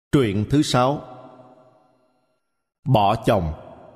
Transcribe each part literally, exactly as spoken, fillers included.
Truyện thứ sáu. Bỏ chồng.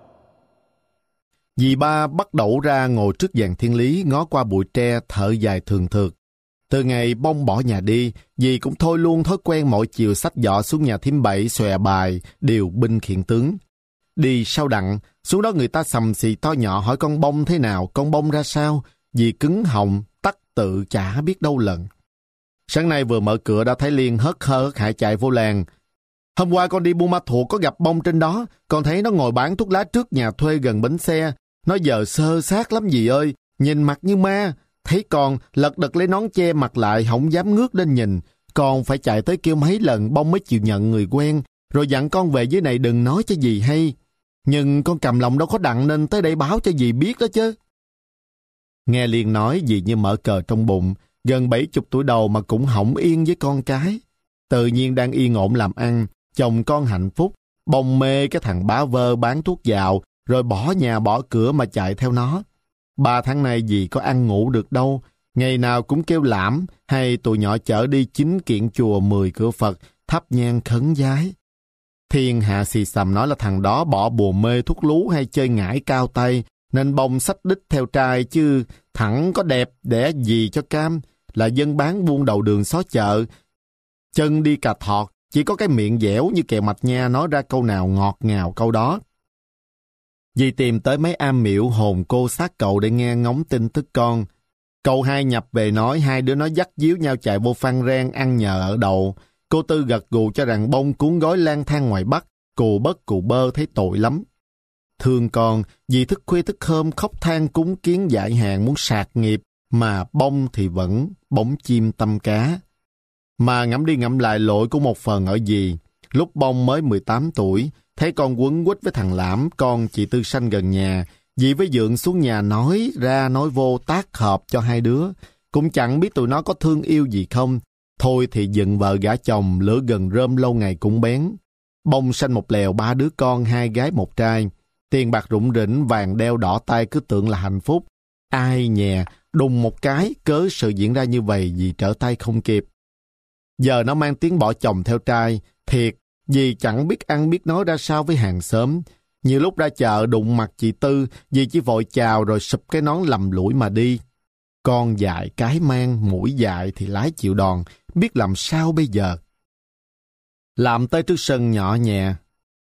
Dì ba bắt đẩu ra ngồi trước giàn thiên lý, ngó qua bụi tre thở dài thường thượt. Từ ngày Bông bỏ nhà đi, dì cũng thôi luôn thói quen mỗi chiều xách giỏ xuống nhà thím Bảy xòe bài điều binh khiển tướng. Đi sau đặng, xuống đó người ta sầm xì to nhỏ hỏi con Bông thế nào, con Bông ra sao. Dì cứng họng, tắc tự chả biết đâu lần. Sáng nay vừa mở cửa đã thấy Liên hớt hơ hớt hải chạy vô làng. Hôm qua con đi Buôn Ma Thuột có gặp Bông trên đó, con thấy nó ngồi bán thuốc lá trước nhà thuê gần bến xe. Nó giờ sơ xác lắm dì ơi, nhìn mặt như ma. Thấy con lật đật lấy nón che mặt lại, không dám ngước lên nhìn. Con phải chạy tới kêu mấy lần Bông mới chịu nhận người quen, rồi dặn con về dưới này đừng nói cho dì hay. Nhưng con cầm lòng đâu có đặng nên tới đây báo cho dì biết đó chứ. Nghe Liên nói, dì như mở cờ trong bụng, gần bảy chục tuổi đầu mà cũng hổng yên với con cái. Tự nhiên đang yên ổn làm ăn, chồng con hạnh phúc, Bông mê cái thằng bá vơ bán thuốc dạo, rồi bỏ nhà bỏ cửa mà chạy theo nó. Ba tháng nay dì có ăn ngủ được đâu, ngày nào cũng kêu lãm, hay tụi nhỏ chở đi chín kiện chùa mười cửa Phật, thắp nhang khấn vái. Thiên hạ xì xầm nói là thằng đó bỏ bùa mê thuốc lú hay chơi ngải cao tay, nên Bông xách đích theo trai, chứ thẳng có đẹp đẻ gì cho cam, là dân bán buôn đầu đường xó chợ. Chân đi cà thọt, chỉ có cái miệng dẻo như kẹo mạch nha, nói ra câu nào ngọt ngào câu đó. Dì tìm tới mấy am miễu hồn cô xác cậu để nghe ngóng tin tức con. Cậu hai nhập về nói hai đứa nó dắt díu nhau chạy vô Phan Rang ăn nhờ ở đậu. Cô Tư gật gù cho rằng Bông cuốn gói lang thang ngoài Bắc, cù bất cù bơ thấy tội lắm. Thương con, dì thức khuya thức hôm khóc than cúng kiến dại hàng muốn sạc nghiệp, mà Bông thì vẫn bóng chim tâm cá. Mà ngẫm đi ngẫm lại lỗi của một phần ở dì. Lúc Bông mới mười tám tuổi, thấy con quấn quýt với thằng Lãm, con chị Tư Sanh gần nhà, dì với dượng xuống nhà nói ra nói vô tác hợp cho hai đứa. Cũng chẳng biết tụi nó có thương yêu gì không. Thôi thì dựng vợ gả chồng, lửa gần rơm lâu ngày cũng bén. Bông sanh một lèo ba đứa con, hai gái một trai. Tiền bạc rủng rỉnh, vàng đeo đỏ tay cứ tưởng là hạnh phúc. Ai nhè, đùng một cái, cớ sự diễn ra như vậy dì trở tay không kịp. Giờ nó mang tiếng bỏ chồng theo trai, thiệt, dì chẳng biết ăn biết nói ra sao với hàng xóm. Nhiều lúc ra chợ đụng mặt chị Tư, dì chỉ vội chào rồi sụp cái nón lầm lũi mà đi. Con dại cái mang, mũi dại thì lái chịu đòn, biết làm sao bây giờ. Làm tới trước sân nhỏ nhẹ.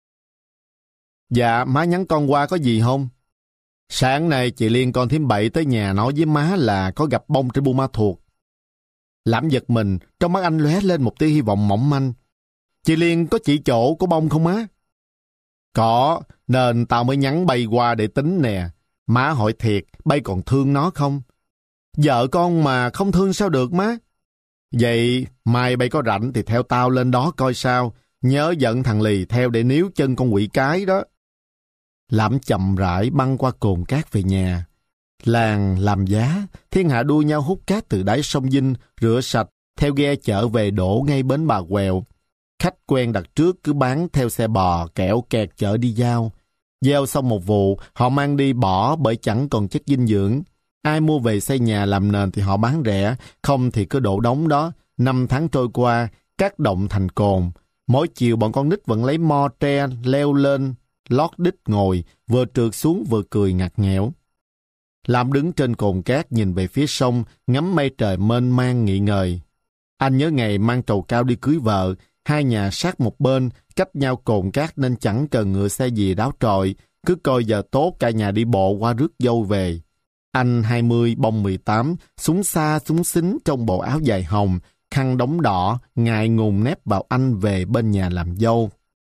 Dạ, má nhắn con qua có gì không? Sáng nay chị Liên con thím Bảy tới nhà nói với má là có gặp Bông trên Buôn Ma Thuột. Lãm giật mình, trong mắt anh lóe lên một tia hy vọng mỏng manh. Chị Liên có chỉ chỗ của Bông không má? Có, nên tao mới nhắn bay qua để tính nè. Má hỏi thiệt, bay còn thương nó không? Vợ con mà không thương sao được má? Vậy mai bay có rảnh thì theo tao lên đó coi sao. Nhớ dẫn thằng Lì theo để níu chân con quỷ cái đó. Lãm chậm rãi băng qua cồn cát về nhà. Làng làm giá, thiên hạ đua nhau hút cát từ đáy sông Vinh, rửa sạch, theo ghe chở về đổ ngay bến Bà Quẹo. Khách quen đặt trước cứ bán theo xe bò, kẹo kẹt chở đi giao. Gieo xong một vụ, họ mang đi bỏ bởi chẳng còn chất dinh dưỡng. Ai mua về xây nhà làm nền thì họ bán rẻ, không thì cứ đổ đống đó. Năm tháng trôi qua, cát động thành cồn. Mỗi chiều bọn con nít vẫn lấy mo tre leo lên, lót đít ngồi, vừa trượt xuống vừa cười ngặt nghẽo. Lam đứng trên cồn cát nhìn về phía sông, ngắm mây trời mênh mang nghị ngời. Anh nhớ ngày mang trầu cao đi cưới vợ, hai nhà sát một bên, cách nhau cồn cát nên chẳng cần ngựa xe gì đáo trọi, cứ coi giờ tốt cả nhà đi bộ qua rước dâu về. Anh hai mươi, Bông mười tám, súng xa súng xính trong bộ áo dài hồng, khăn đóng đỏ, ngại ngùng nép vào anh về bên nhà làm dâu.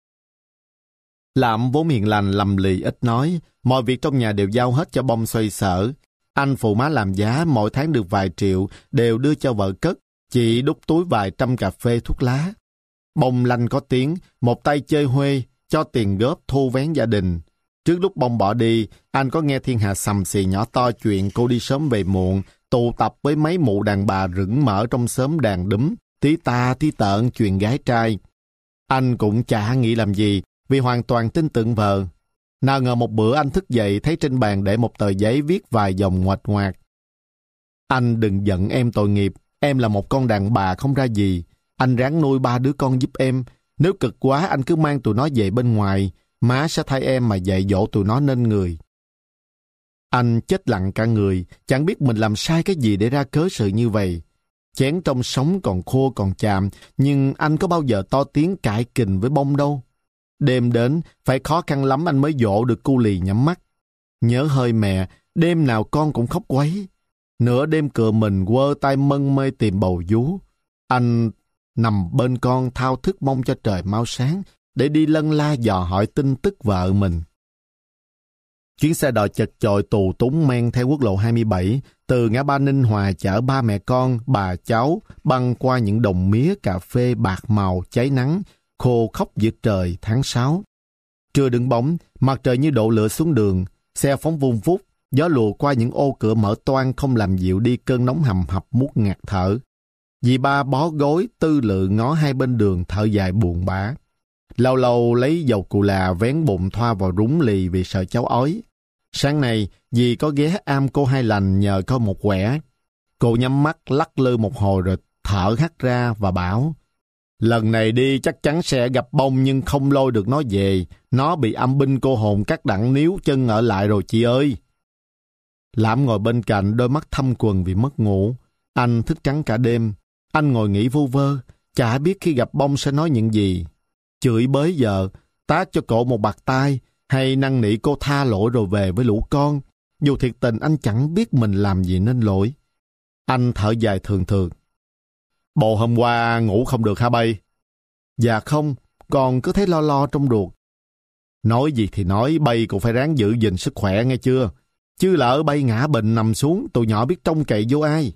Lạm vốn hiền lành lầm lì ít nói, mọi việc trong nhà đều giao hết cho Bông xoay sở. Anh phụ má làm giá, mỗi tháng được vài triệu, đều đưa cho vợ cất, chị đút túi vài trăm cà phê thuốc lá. Bông lanh có tiếng, một tay chơi huê, cho tiền góp thu vén gia đình. Trước lúc Bông bỏ đi, anh có nghe thiên hạ sầm xì nhỏ to chuyện cô đi sớm về muộn, tụ tập với mấy mụ đàn bà rửng mở trong xóm đàn đúm, tí ta tí tợn chuyện gái trai. Anh cũng chả nghĩ làm gì, vì hoàn toàn tin tưởng vợ. Nào ngờ một bữa anh thức dậy thấy trên bàn để một tờ giấy viết vài dòng ngoạch ngoạc. Anh đừng giận em tội nghiệp, em là một con đàn bà không ra gì. Anh ráng nuôi ba đứa con giúp em. Nếu cực quá anh cứ mang tụi nó về bên ngoài, má sẽ thay em mà dạy dỗ tụi nó nên người. Anh chết lặng cả người, chẳng biết mình làm sai cái gì để ra cớ sự như vậy. Chén trong sống còn khô còn chạm, nhưng anh có bao giờ to tiếng cãi kình với Bông đâu. Đêm đến, phải khó khăn lắm anh mới dỗ được cu lì nhắm mắt. Nhớ hơi mẹ, đêm nào con cũng khóc quấy. Nửa đêm cựa mình quơ tay mân mê tìm bầu vú. Anh nằm bên con thao thức mong cho trời mau sáng, để đi lân la dò hỏi tin tức vợ mình. Chuyến xe đò chật chội tù túng men theo quốc lộ hai mươi bảy, từ ngã ba Ninh Hòa chở ba mẹ con, bà cháu, băng qua những đồng mía cà phê bạc màu cháy nắng, khô khóc giữa trời tháng sáu. Trưa đứng bóng, mặt trời như đổ lửa xuống đường, xe phóng vun vút, gió lùa qua những ô cửa mở toang không làm dịu đi cơn nóng hầm hập muốt ngạt thở. Dì ba bó gối tư lự ngó hai bên đường thở dài buồn bã. Lâu lâu lấy dầu cù là vén bụng thoa vào rúng lì vì sợ cháu ói. Sáng nay, dì có ghé am cô Hai Lành nhờ có một quẻ. Cô nhắm mắt lắc lư một hồi rồi thở hắt ra và bảo: lần này đi chắc chắn sẽ gặp Bông nhưng không lôi được nó về. Nó bị âm binh cô hồn cắt đặng níu chân ở lại rồi chị ơi. Lãm ngồi bên cạnh, đôi mắt thâm quầng vì mất ngủ. Anh thức trắng cả đêm. Anh ngồi nghĩ vu vơ, chả biết khi gặp Bông sẽ nói những gì. Chửi bới vợ, tát cho cổ một bạt tai, hay năn nỉ cô tha lỗi rồi về với lũ con. Dù thiệt tình anh chẳng biết mình làm gì nên lỗi. Anh thở dài thường thường. Bộ hôm qua ngủ không được hả bay? Dạ không, con cứ thấy lo lo trong ruột. Nói gì thì nói, bay cũng phải ráng giữ gìn sức khỏe nghe chưa? Chứ lỡ bay ngã bệnh nằm xuống, tụi nhỏ biết trông cậy vô ai.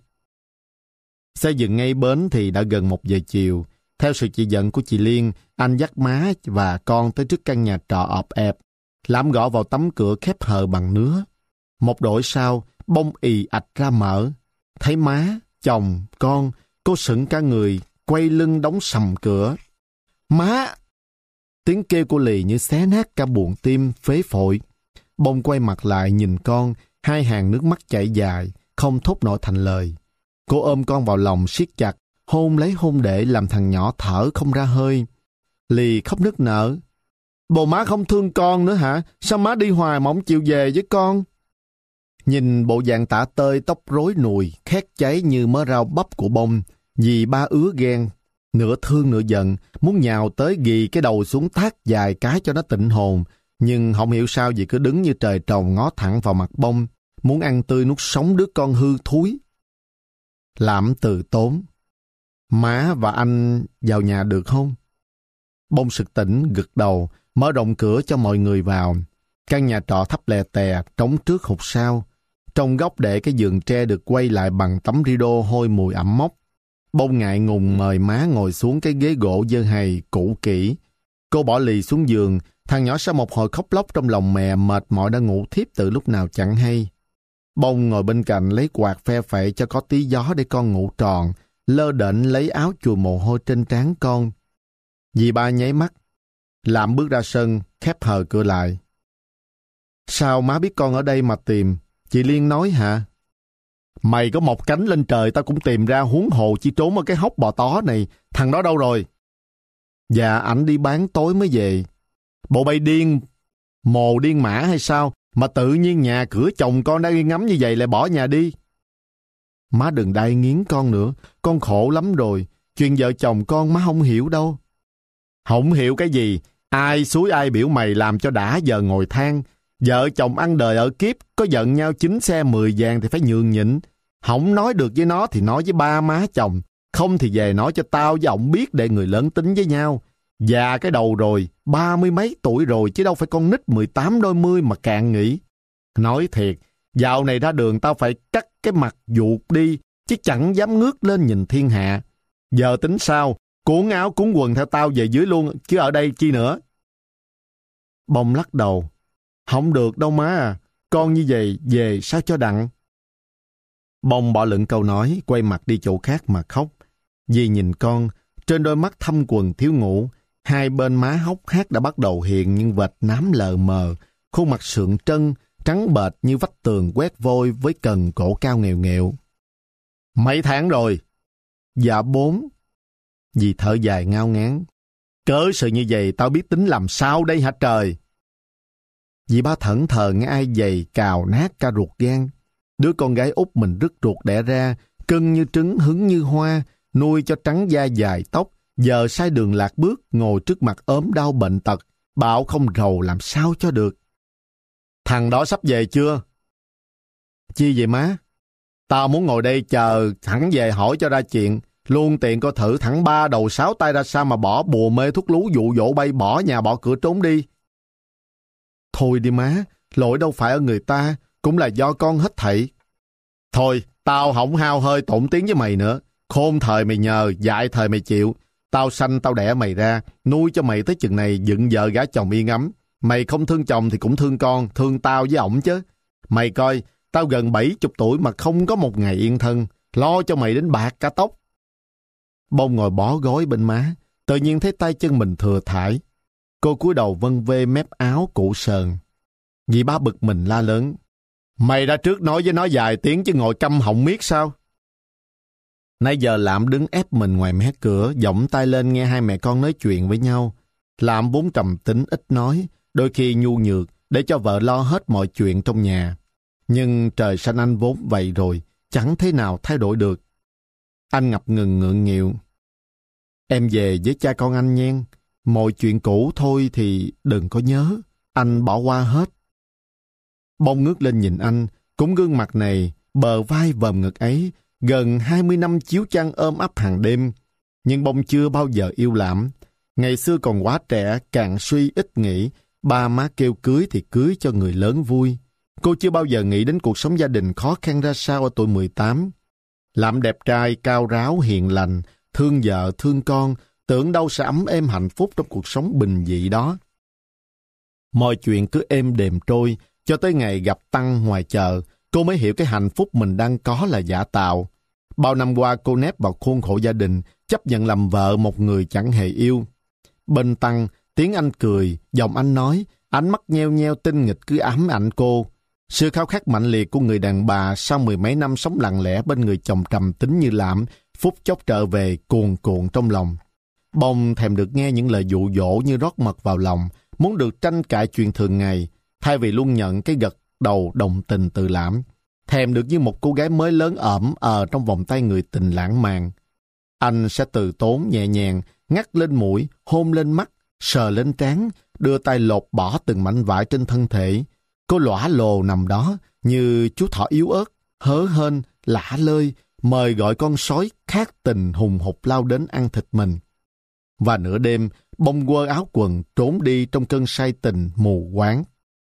Xe dừng ngay bến thì đã gần một giờ chiều. Theo sự chỉ dẫn của chị Liên, anh dắt má và con tới trước căn nhà trọ ọp ẹp. Lãm gõ vào tấm cửa khép hờ bằng nứa. Một đổi sau, Bông ì ạch ra mở. Thấy má, chồng, con, cô sững cả người, quay lưng đóng sầm cửa. Má! Tiếng kêu của lì như xé nát cả buồng tim, phế phổi. Bông quay mặt lại nhìn con, hai hàng nước mắt chảy dài, không thốt nổi thành lời. Cô ôm con vào lòng siết chặt, hôn lấy hôn để làm thằng nhỏ thở không ra hơi. Lì khóc nức nở. Bồ má không thương con nữa hả? Sao má đi hoài mà không chịu về với con? Nhìn bộ dạng tả tơi tóc rối nùi, khét cháy như mớ rau bắp của Bông, dì ba ứa ghen, nửa thương nửa giận, muốn nhào tới ghì cái đầu xuống tát dài cái cho nó tịnh hồn, nhưng không hiểu sao dì cứ đứng như trời trồng ngó thẳng vào mặt Bông, muốn ăn tươi nuốt sống đứa con hư thúi. Lãm từ tốn. Má và anh vào nhà được không? Bông sực tỉnh, gật đầu, mở rộng cửa cho mọi người vào. Căn nhà trọ thấp lè tè, trống trước hụt sau. Trong góc để cái giường tre được quay lại bằng tấm rideau hôi mùi ẩm mốc. Bông ngại ngùng mời má ngồi xuống cái ghế gỗ dơ hầy, cũ kỹ. Cô bỏ lì xuống giường, thằng nhỏ sau một hồi khóc lóc trong lòng mẹ mệt mỏi đã ngủ thiếp từ lúc nào chẳng hay. Bông ngồi bên cạnh lấy quạt phe phẩy cho có tí gió để con ngủ tròn, lơ đễnh lấy áo chùi mồ hôi trên trán con. Dì ba nháy mắt. Lãm bước ra sân, khép hờ cửa lại. Sao má biết con ở đây mà tìm? Chị Liên nói hả? Mày có một cánh lên trời tao cũng tìm ra, huống hồ chi trốn ở cái hốc bò tó này. Thằng đó đâu rồi? Dạ ảnh đi bán tối mới về. Bộ bay điên, mồ điên mã hay sao? Mà tự nhiên nhà cửa chồng con đang đi ngắm như vậy lại bỏ nhà đi. Má đừng đai nghiến con nữa, con khổ lắm rồi. Chuyện vợ chồng con má không hiểu đâu. Không hiểu cái gì? Ai xúi ai biểu mày làm cho đã giờ ngồi than. Vợ chồng ăn đời ở kiếp, có giận nhau chín xe mười vàng thì phải nhường nhịn. Không nói được với nó thì nói với ba má chồng. Không thì về nói cho tao với ổng biết để người lớn tính với nhau. Già cái đầu rồi, ba mươi mấy tuổi rồi chứ đâu phải con nít mười tám đôi mươi mà càng nghĩ. Nói thiệt, dạo này ra đường tao phải cắt cái mặt vuột đi, chứ chẳng dám ngước lên nhìn thiên hạ. Giờ tính sao? Cuốn áo cuốn quần theo tao về dưới luôn, chứ ở đây chi nữa. Bông lắc đầu. Không được đâu má à, con như vậy về sao cho đặng. Bông bỏ lửng câu nói, quay mặt đi chỗ khác mà khóc. Dì nhìn con, trên đôi mắt thâm quầng thiếu ngủ, hai bên má hốc hác đã bắt đầu hiện những vệt nám lờ mờ, khuôn mặt sượng trân, trắng bệch như vách tường quét vôi với cần cổ cao nghèo nghẹo. Mấy tháng rồi? Dạ bốn. Dì thở dài ngao ngán. Cớ sự như vậy tao biết tính làm sao đây hả trời? Dì ba thẫn thờ nghe ai giày cào nát cả ruột gan. Đứa con gái út mình rứt ruột đẻ ra, cưng như trứng hứng như hoa, nuôi cho trắng da dài tóc, giờ sai đường lạc bước, ngồi trước mặt ốm đau bệnh tật, bảo không rầu làm sao cho được. Thằng đó sắp về chưa? Chi vậy má? Tao muốn ngồi đây chờ thẳng về hỏi cho ra chuyện, luôn tiện coi thử thẳng ba đầu sáu tay ra sao mà bỏ bùa mê thuốc lú dụ dỗ bay bỏ nhà bỏ cửa trốn đi. Thôi đi má, lỗi đâu phải ở người ta, cũng là do con hết thảy. Thôi, tao không hao hơi tổn tiếng với mày nữa. Khôn thời mày nhờ, dại thời mày chịu. Tao sanh tao đẻ mày ra, nuôi cho mày tới chừng này dựng vợ gả chồng yên ấm. Mày không thương chồng thì cũng thương con, thương tao với ổng chứ. Mày coi, tao gần bảy chục tuổi mà không có một ngày yên thân, lo cho mày đến bạc cả tóc. Bông ngồi bó gối bên má, tự nhiên thấy tay chân mình thừa thải. Cô cúi đầu vân vê mép áo cũ sờn. Dì ba bực mình la lớn. Mày đã trước nói với nó vài tiếng chứ ngồi câm họng miết sao? Nãy giờ Lạm đứng ép mình ngoài mé cửa, giọng tay lên nghe hai mẹ con nói chuyện với nhau. Lạm vốn trầm tính ít nói, đôi khi nhu nhược để cho vợ lo hết mọi chuyện trong nhà. Nhưng trời xanh anh vốn vậy rồi, chẳng thế nào thay đổi được. Anh ngập ngừng ngượng nghịu. Em về với cha con anh nhen, mọi chuyện cũ thôi thì đừng có nhớ, anh bỏ qua hết. Bông ngước lên nhìn anh, cũng gương mặt này, bờ vai vòm ngực ấy, gần hai mươi năm chiếu chăn ôm ấp hàng đêm. Nhưng Bông chưa bao giờ yêu Lạm. Ngày xưa còn quá trẻ, càng suy ít nghĩ, ba má kêu cưới thì cưới cho người lớn vui. Cô chưa bao giờ nghĩ đến cuộc sống gia đình khó khăn ra sao ở tuổi mười tám. Lạm đẹp trai, cao ráo, hiền lành, thương vợ, thương con, tưởng đâu sẽ ấm êm hạnh phúc trong cuộc sống bình dị đó. Mọi chuyện cứ êm đềm trôi, cho tới ngày gặp Tăng ngoài chợ, cô mới hiểu cái hạnh phúc mình đang có là giả tạo. Bao năm qua cô nép vào khuôn khổ gia đình, chấp nhận làm vợ một người chẳng hề yêu. Bên Tăng, tiếng anh cười, giọng anh nói, ánh mắt nheo nheo tinh nghịch cứ ám ảnh cô. Sự khao khát mạnh liệt của người đàn bà sau mười mấy năm sống lặng lẽ bên người chồng trầm tính như Lạm, phút chốc trở về cuồn cuộn trong lòng. Bông thèm được nghe những lời dụ dỗ như rót mật vào lòng, muốn được tranh cãi chuyện thường ngày, thay vì luôn nhận cái gật đầu đồng tình từ Lạm. Thèm được như một cô gái mới lớn ẩm ờ trong vòng tay người tình lãng mạn. Anh sẽ từ tốn nhẹ nhàng, ngắt lên mũi, hôn lên mắt, sờ lên trán, đưa tay lột bỏ từng mảnh vải trên thân thể. Cô lõa lồ nằm đó như chú thỏ yếu ớt, hớ hênh, lả lơi, mời gọi con sói khát tình hùng hục lao đến ăn thịt mình. Và nửa đêm, Bông quơ áo quần trốn đi trong cơn say tình mù quáng.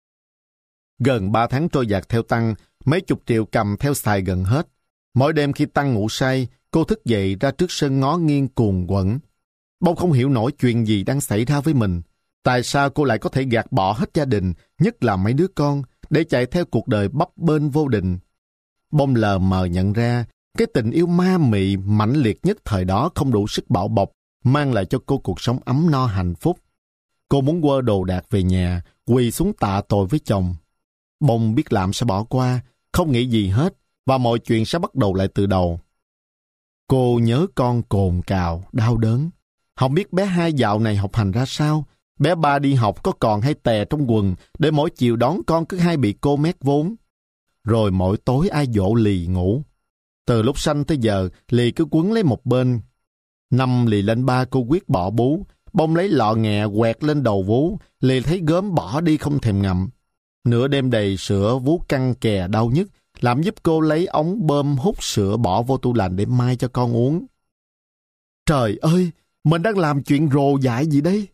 Gần ba tháng trôi dạt theo Tăng, mấy chục triệu cầm theo xài gần hết. Mỗi đêm khi Tăng ngủ say, cô thức dậy ra trước sân ngó nghiêng cuồng quẩn. Bông không hiểu nổi chuyện gì đang xảy ra với mình. Tại sao cô lại có thể gạt bỏ hết gia đình, nhất là mấy đứa con, để chạy theo cuộc đời bấp bênh vô định? Bông lờ mờ nhận ra, cái tình yêu ma mị mãnh liệt nhất thời đó không đủ sức bảo bọc, mang lại cho cô cuộc sống ấm no hạnh phúc. Cô muốn quơ đồ đạc về nhà, quỳ xuống tạ tội với chồng. Bông biết Lạm sẽ bỏ qua, không nghĩ gì hết, và mọi chuyện sẽ bắt đầu lại từ đầu. Cô nhớ con cồn cào, đau đớn. Không biết bé hai dạo này học hành ra sao, bé ba đi học có còn hay tè trong quần, để mỗi chiều đón con cứ hay bị cô mét vốn. Rồi mỗi tối ai dỗ Lì ngủ. Từ lúc sanh tới giờ, Lì cứ quấn lấy một bên. Năm Lì lên ba cô quyết bỏ bú, Bông lấy lọ nghẹ quẹt lên đầu vú, Lì thấy gớm bỏ đi không thèm ngậm. Nửa đêm đầy sữa vú căng kè đau nhức, làm giúp cô lấy ống bơm hút sữa bỏ vô tủ lạnh để mai cho con uống. Trời ơi, mình đang làm chuyện rồ dại gì đây?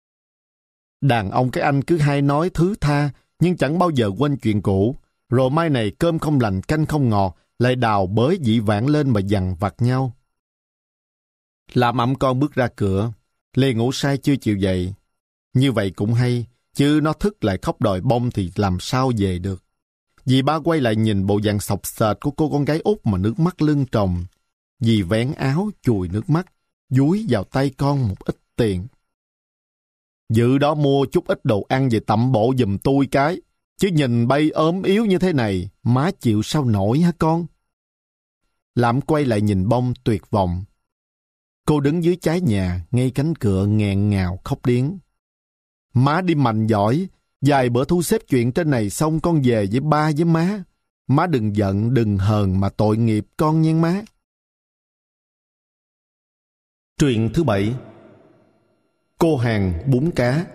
Đàn ông cái anh cứ hay nói thứ tha, nhưng chẳng bao giờ quên chuyện cũ. Rồi mai này cơm không lành canh không ngọt, lại đào bới dĩ vãng lên mà dằn vặt nhau. Làm ẵm con bước ra cửa, Lê ngủ say chưa chịu dậy. Như vậy cũng hay, chứ nó thức lại khóc đòi Bông thì làm sao về được. Dì ba quay lại nhìn bộ dạng sọc sệt của cô con gái út mà nước mắt lưng tròng. Dì vén áo chùi nước mắt, dúi vào tay con một ít tiền. Dự đó mua chút ít đồ ăn về tẩm bổ giùm tôi cái, chứ nhìn bay ốm yếu như thế này, má chịu sao nổi hả con? Lạm quay lại nhìn Bông tuyệt vọng. Cô đứng dưới trái nhà, ngay cánh cửa nghẹn ngào khóc điếng. Má đi mạnh giỏi, vài bữa thu xếp chuyện trên này xong con về với ba với má. Má đừng giận, đừng hờn mà tội nghiệp con nha má. Truyện thứ bảy. Cô hàng bún cá.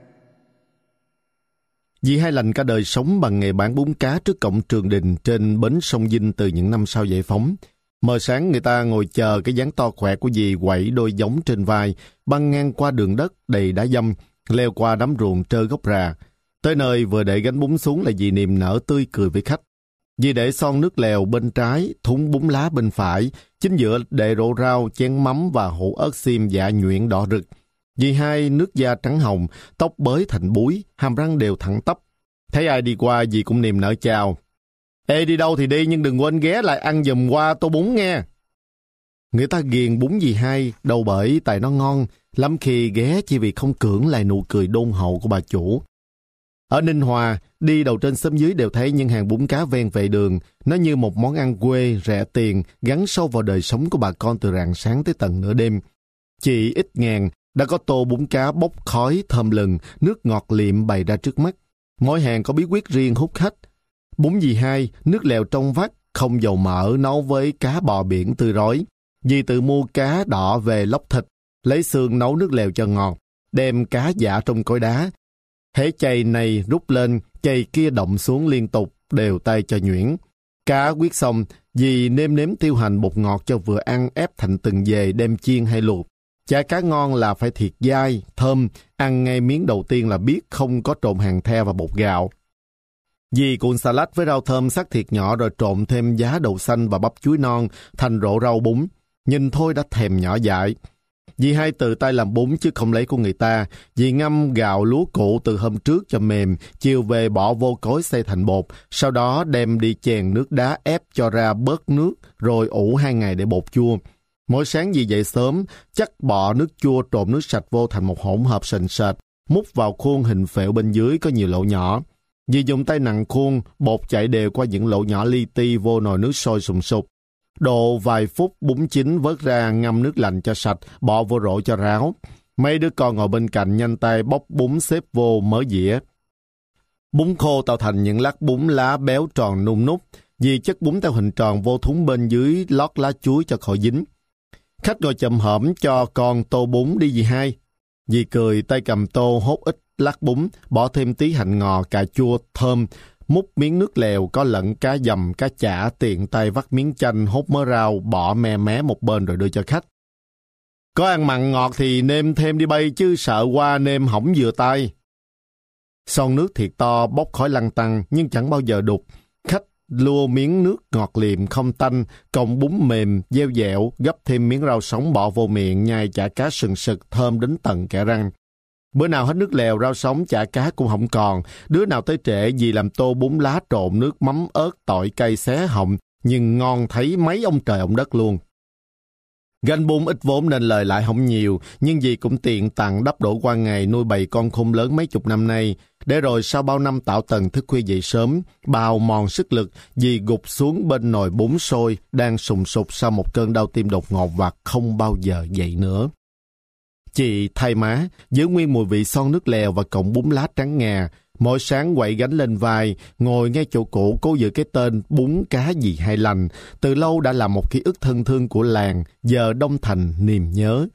Dì Hai Lành cả đời sống bằng nghề bán bún cá trước cổng trường đình trên bến sông Vinh từ những năm sau giải phóng. Mờ sáng người ta ngồi chờ cái dáng to khỏe của dì quẩy đôi giống trên vai, băng ngang qua đường đất đầy đá dâm, leo qua đám ruộng trơ gốc rà. Tới nơi vừa để gánh bún xuống là dì niềm nở tươi cười với khách. Dì để son nước lèo bên trái, thúng bún lá bên phải, chính giữa để rổ rau, chén mắm và hũ ớt xiêm dạ nhuyễn đỏ rực. Dì Hai nước da trắng hồng, tóc bới thành búi, hàm răng đều thẳng tắp. Thấy ai đi qua dì cũng niềm nở chào. Ê, đi đâu thì đi nhưng đừng quên ghé lại ăn giùm qua tô bún nghe. Người ta ghiền bún dì Hai, đâu bởi tại nó ngon, lắm khi ghé chỉ vì không cưỡng lại nụ cười đôn hậu của bà chủ. Ở Ninh Hòa, đi đầu trên xóm dưới đều thấy những hàng bún cá ven vệ đường. Nó như một món ăn quê, rẻ tiền, gắn sâu vào đời sống của bà con từ rạng sáng tới tận nửa đêm. Chỉ ít ngàn, đã có tô bún cá bốc khói thơm lừng, nước ngọt liệm bày ra trước mắt. Mỗi hàng có bí quyết riêng hút khách. Bún dì Hai, nước lèo trong vắt, không dầu mỡ, nấu với cá bò biển tươi rói. Dì tự mua cá đỏ về lóc thịt, lấy xương nấu nước lèo cho ngọt, đem cá giã trong cối đá. Hễ chày này rút lên, chày kia động xuống liên tục, đều tay cho nhuyễn. Cá quyết xong, dì nêm nếm tiêu hành bột ngọt cho vừa ăn, ép thành từng dề đem chiên hay luộc. Chả cá ngon là phải thiệt dai, thơm, ăn ngay miếng đầu tiên là biết không có trộn hàng the và bột gạo. Dì cuộn salad với rau thơm sắc thịt nhỏ rồi trộn thêm giá đậu xanh và bắp chuối non thành rổ rau bún. Nhìn thôi đã thèm nhỏ dại. Dì Hai tự tay làm bún chứ không lấy của người ta. Dì ngâm gạo lúa cụ từ hôm trước cho mềm, chiều về bỏ vô cối xay thành bột, sau đó đem đi chèn nước đá ép cho ra bớt nước, rồi ủ hai ngày để bột chua. Mỗi sáng dì dậy sớm, chắc bọ nước chua trộn nước sạch vô thành một hỗn hợp sền sệt, múc vào khuôn hình phễu bên dưới có nhiều lỗ nhỏ. Dì dùng tay nặng khuôn, bột chảy đều qua những lỗ nhỏ li ti vô nồi nước sôi sùng sục. Độ vài phút bún chín vớt ra ngâm nước lạnh cho sạch, bỏ vô rổ cho ráo. Mấy đứa con ngồi bên cạnh nhanh tay bóc bún xếp vô mớ dĩa. Bún khô tạo thành những lát bún lá béo tròn nung nút. Dì chất bún theo hình tròn vô thúng bên dưới lót lá chuối cho khỏi dính. Khách ngồi chậm hổm cho con tô bún đi dì Hai. Dì cười tay cầm tô hốt ít lát bún, bỏ thêm tí hành ngò, cà chua, thơm, múc miếng nước lèo có lẫn cá dầm, cá chả, tiện tay vắt miếng chanh, hốt mớ rau, bỏ me mé một bên rồi đưa cho khách. Có ăn mặn ngọt thì nêm thêm đi bay chứ sợ qua nêm hỏng vừa tay. Son nước thiệt to, bốc khói lăn tăn nhưng chẳng bao giờ đục. Khách lua miếng nước ngọt liệm không tanh, cộng bún mềm, dẻo dẻo, gấp thêm miếng rau sống bỏ vô miệng, nhai chả cá sừng sực, thơm đến tận kẽ răng. Bữa nào hết nước lèo, rau sống, chả cá cũng không còn. Đứa nào tới trễ dì làm tô bún lá trộn nước mắm ớt tỏi cay xé họng, nhưng ngon thấy mấy ông trời ông đất luôn. Gánh bún ít vốn nên lời lại không nhiều, nhưng dì cũng tiện tặng đắp đổ qua ngày nuôi bầy con khôn lớn mấy chục năm nay. Để rồi sau bao năm tạo tần thức khuya dậy sớm, bào mòn sức lực, dì gục xuống bên nồi bún sôi, đang sùng sục sau một cơn đau tim đột ngột và không bao giờ dậy nữa. Chị thay má, giữ nguyên mùi vị son nước lèo và cọng bún lá trắng ngà. Mỗi sáng quậy gánh lên vai, ngồi ngay chỗ cũ cố giữ cái tên bún cá dì Hai Lành. Từ lâu đã là một ký ức thân thương của làng, giờ đông thành niềm nhớ.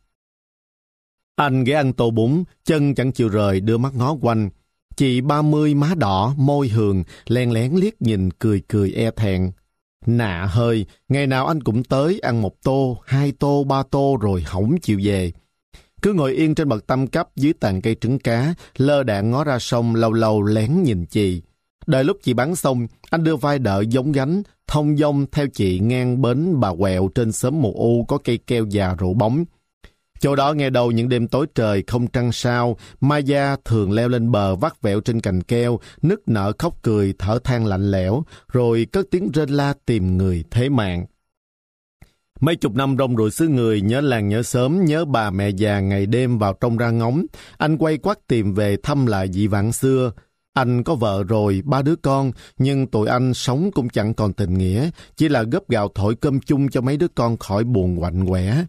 Anh ghé ăn tô bún, chân chẳng chịu rời, đưa mắt ngó quanh. Chị ba mươi má đỏ, môi hường, len lén liếc nhìn cười cười e thẹn. Nạ hơi, ngày nào anh cũng tới ăn một tô, hai tô, ba tô rồi hổng chịu về. Cứ ngồi yên trên bậc tam cấp dưới tàn cây trứng cá, lơ đãng ngó ra sông, lâu lâu lén nhìn chị. Đợi lúc chị bán xong, anh đưa vai đỡ giống gánh, thông dong theo chị ngang bến Bà Quẹo trên xóm Mù U có cây keo già rủ bóng. Chỗ đó nghe đầu những đêm tối trời không trăng sao, Mai Gia thường leo lên bờ vắt vẹo trên cành keo, nức nở khóc cười, thở than lạnh lẽo, rồi cất tiếng rên la tìm người thế mạng. Mấy chục năm rong ruổi xứ người, nhớ làng nhớ xóm, nhớ bà mẹ già ngày đêm vào trong ra ngóng. Anh quay quắt tìm về thăm lại dị vãng xưa. Anh có vợ rồi, ba đứa con, nhưng tụi anh sống cũng chẳng còn tình nghĩa, chỉ là gấp gạo thổi cơm chung cho mấy đứa con khỏi buồn quạnh quẻ.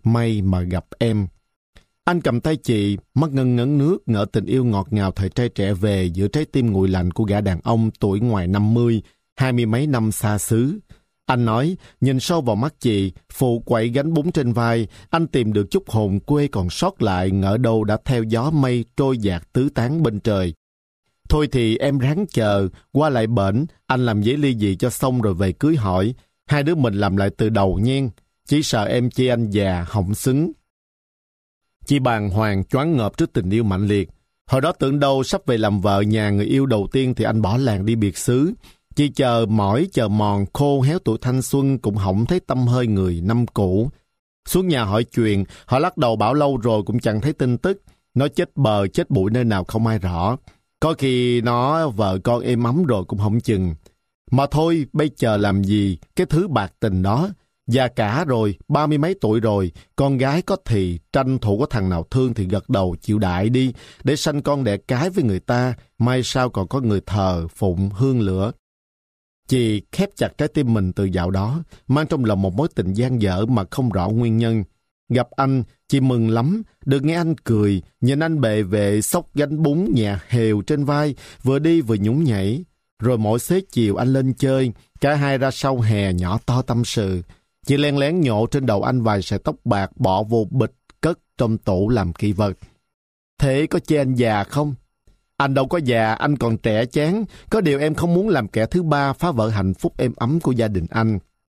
may mà gặp em. Anh cầm tay chị, mắt ngân ngấn nước, ngỡ tình yêu ngọt ngào thời trai trẻ về giữa trái tim nguội lạnh của gã đàn ông tuổi ngoài năm mươi, hai mươi mấy năm xa xứ. Anh nói, nhìn sâu vào mắt chị, phụ quậy gánh bún trên vai, anh tìm được chút hồn quê còn sót lại, ngỡ đâu đã theo gió mây trôi dạt tứ tán bên trời. Thôi thì em ráng chờ, qua lại bển, anh làm giấy ly dị cho xong rồi về cưới hỏi. Hai đứa mình làm lại từ đầu nhen, chỉ sợ em chê anh già, hỏng xứng. Chị bàng hoàng choáng ngợp trước tình yêu mạnh liệt. Hồi đó tưởng đâu sắp về làm vợ nhà người yêu đầu tiên thì anh bỏ làng đi biệt xứ. Chị chờ mỏi chờ mòn khô héo tuổi thanh xuân cũng hổng thấy tăm hơi người năm cũ. Xuống nhà hỏi chuyện, họ lắc đầu bảo lâu rồi cũng chẳng thấy tin tức. Nó chết bờ chết bụi nơi nào không ai rõ. Có khi nó vợ con êm ấm rồi cũng không chừng. Mà thôi, bây giờ làm gì cái thứ bạc tình đó. Già cả rồi, ba mươi mấy tuổi rồi, con gái có thì tranh thủ có thằng nào thương thì gật đầu chịu đại đi, để sanh con đẻ cái với người ta, mai sau còn có người thờ, phụng, hương lửa. Chị khép chặt trái tim mình từ dạo đó, mang trong lòng một mối tình dang dở mà không rõ nguyên nhân. Gặp anh, chị mừng lắm, được nghe anh cười, nhìn anh bề vệ xốc gánh bún nhẹ hều trên vai, vừa đi vừa nhún nhảy. Rồi mỗi xế chiều anh lên chơi, cả hai ra sau hè nhỏ to tâm sự. Chị len lén nhổ trên đầu anh vài sợi tóc bạc bỏ vô bịch cất trong tủ làm kỷ vật. Thế có chê anh già không? Anh đâu có già, anh còn trẻ chán. Có điều em không muốn làm kẻ thứ ba phá vỡ hạnh phúc êm ấm của gia đình anh.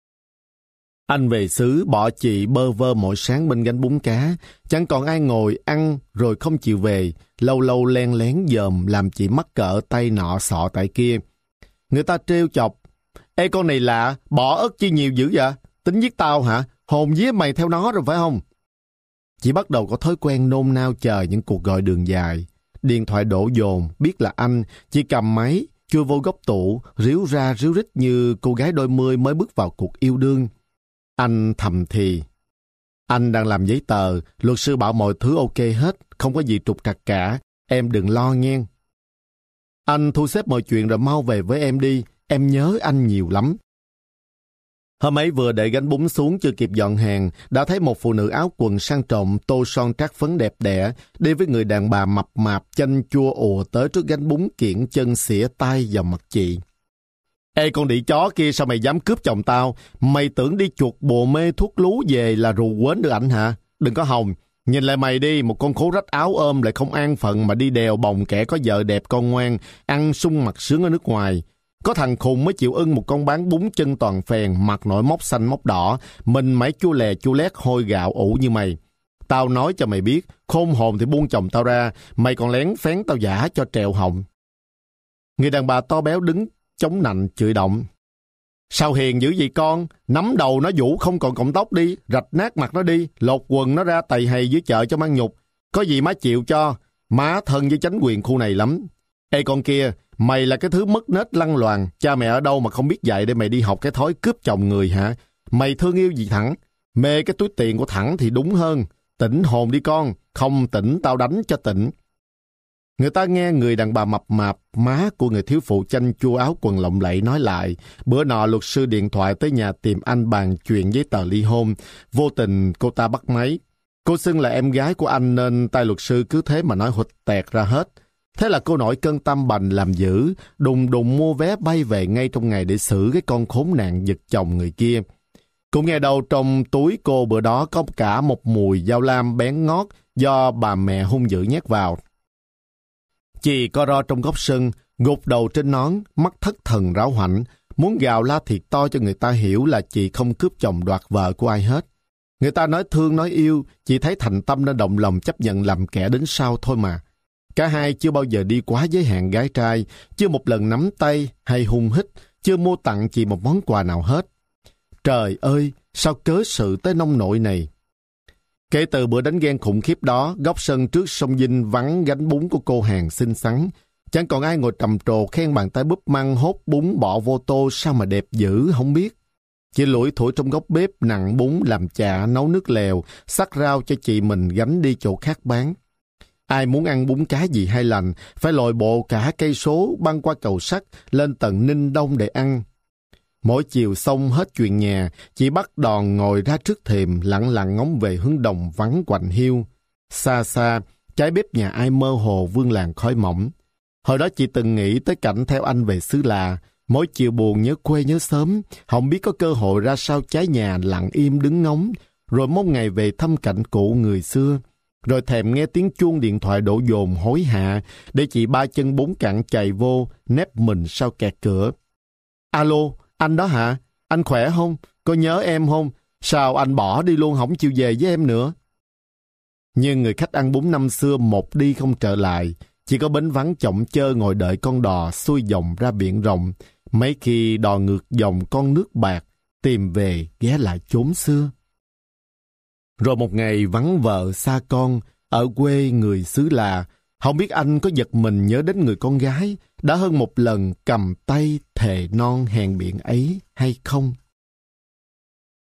Anh về xứ bỏ chị bơ vơ mỗi sáng bên gánh bún cá. Chẳng còn ai ngồi ăn rồi không chịu về. Lâu lâu len lén dòm làm chị mắc cỡ tay nọ sọ tại kia. Người ta trêu chọc. Ê con này lạ, bỏ ớt chi nhiều dữ vậy? Tính giết tao hả? Hồn vía mày theo nó rồi phải không? Chị bắt đầu có thói quen nôn nao chờ những cuộc gọi đường dài. Điện thoại đổ dồn, biết là anh, chị cầm máy, chui vô góc tủ, ríu ra ríu rít như cô gái đôi mươi mới bước vào cuộc yêu đương. Anh thầm thì. Anh đang làm giấy tờ, luật sư bảo mọi thứ ok hết, không có gì trục trặc cả, em đừng lo nghe. Anh thu xếp mọi chuyện rồi mau về với em đi, em nhớ anh nhiều lắm. Hôm ấy vừa để gánh bún xuống chưa kịp dọn hàng, đã thấy một phụ nữ áo quần sang trọng, tô son trát phấn đẹp đẽ, đi với người đàn bà mập mạp chanh chua ùa tới trước gánh bún kiễng chân xỉa tay vào mặt chị. Ê con đĩ chó kia, sao mày dám cướp chồng tao? Mày tưởng đi chuột bồ mê thuốc lú về là rù quến được ảnh hả? Đừng có hòng, nhìn lại mày đi, một con khố rách áo ôm lại không an phận mà đi đèo bồng kẻ có vợ đẹp con ngoan, ăn sung mặc sướng ở nước ngoài. Có thằng khùng mới chịu ưng một con bán bún chân toàn phèn, mặt nổi mốc xanh mốc đỏ, mình mẩy chua lè chua lét hôi gạo ủ như mày. Tao nói cho mày biết, khôn hồn thì buông chồng tao ra, mày còn lén phén tao giả cho trèo họng. Người đàn bà to béo đứng chống nạnh chửi động. Sao hiền dữ vậy con? Nắm đầu nó vũ không còn cọng tóc đi, rạch nát mặt nó đi, lột quần nó ra tày hầy dưới chợ cho mang nhục. Có gì má chịu cho, má thân với chánh quyền khu này lắm. Ê con kia, mày là cái thứ mất nết lăng loàn, cha mẹ ở đâu mà không biết dạy để mày đi học cái thói cướp chồng người hả? Mày thương yêu gì Thẳng? Mê cái túi tiền của Thẳng thì đúng hơn. Tỉnh hồn đi con, không tỉnh tao đánh cho tỉnh. Người ta nghe người đàn bà mập mạp, má của người thiếu phụ chanh chua áo quần lộng lẫy nói lại, bữa nọ luật sư điện thoại tới nhà tìm anh bàn chuyện giấy tờ ly hôn, vô tình cô ta bắt máy. Cô xưng là em gái của anh nên tay luật sư cứ thế mà nói hụt tẹt ra hết. Thế là cô nổi cơn tâm bành làm dữ, đùng đùng mua vé bay về ngay trong ngày để xử cái con khốn nạn giật chồng người kia. Cũng nghe đâu trong túi cô bữa đó có cả một mùi dao lam bén ngót do bà mẹ hung dữ nhét vào. Chị co ro trong góc sân, gục đầu trên nón, mắt thất thần ráo hoảnh, muốn gào la thiệt to cho người ta hiểu là chị không cướp chồng đoạt vợ của ai hết. Người ta nói thương nói yêu, chị thấy thành tâm nên động lòng chấp nhận làm kẻ đến sau thôi mà. Cả hai chưa bao giờ đi quá giới hạn gái trai, chưa một lần nắm tay hay hung hít, chưa mua tặng chị một món quà nào hết. Trời ơi, sao cớ sự tới nông nỗi này? Kể từ bữa đánh ghen khủng khiếp đó, góc sân trước sông Vinh vắng gánh bún của cô hàng xinh xắn. Chẳng còn ai ngồi trầm trồ khen bàn tay búp măng hốt bún bỏ vô tô sao mà đẹp dữ không biết. Chị lủi thủi trong góc bếp nặng bún làm chả nấu nước lèo, xắt rau cho chị mình gánh đi chỗ khác bán. Ai muốn ăn bún cá gì hay lành, phải lội bộ cả cây số băng qua cầu sắt lên tận Ninh Đông để ăn. Mỗi chiều xong hết chuyện nhà, chị bắt đòn ngồi ra trước thềm lặng lặng ngóng về hướng đồng vắng quạnh hiu. Xa xa, trái bếp nhà ai mơ hồ vương làn khói mỏng. Hồi đó chị từng nghĩ tới cảnh theo anh về xứ lạ, mỗi chiều buồn nhớ quê nhớ sớm, không biết có cơ hội ra sao trái nhà lặng im đứng ngóng, rồi mong ngày về thăm cảnh cũ người xưa. Rồi thèm nghe tiếng chuông điện thoại đổ dồn hối hả, để chị ba chân bốn cẳng chạy vô, nép mình sau kẹt cửa. Alo, anh đó hả? Anh khỏe không? Có nhớ em không? Sao anh bỏ đi luôn không chịu về với em nữa? Nhưng người khách ăn bún năm xưa một đi không trở lại, chỉ có bến vắng chổng chơ ngồi đợi con đò xuôi dòng ra biển rộng, mấy khi đò ngược dòng con nước bạc, tìm về ghé lại chốn xưa. Rồi một ngày vắng vợ xa con, ở quê người xứ lạ, không biết anh có giật mình nhớ đến người con gái đã hơn một lần cầm tay thề non hẹn biển ấy hay không?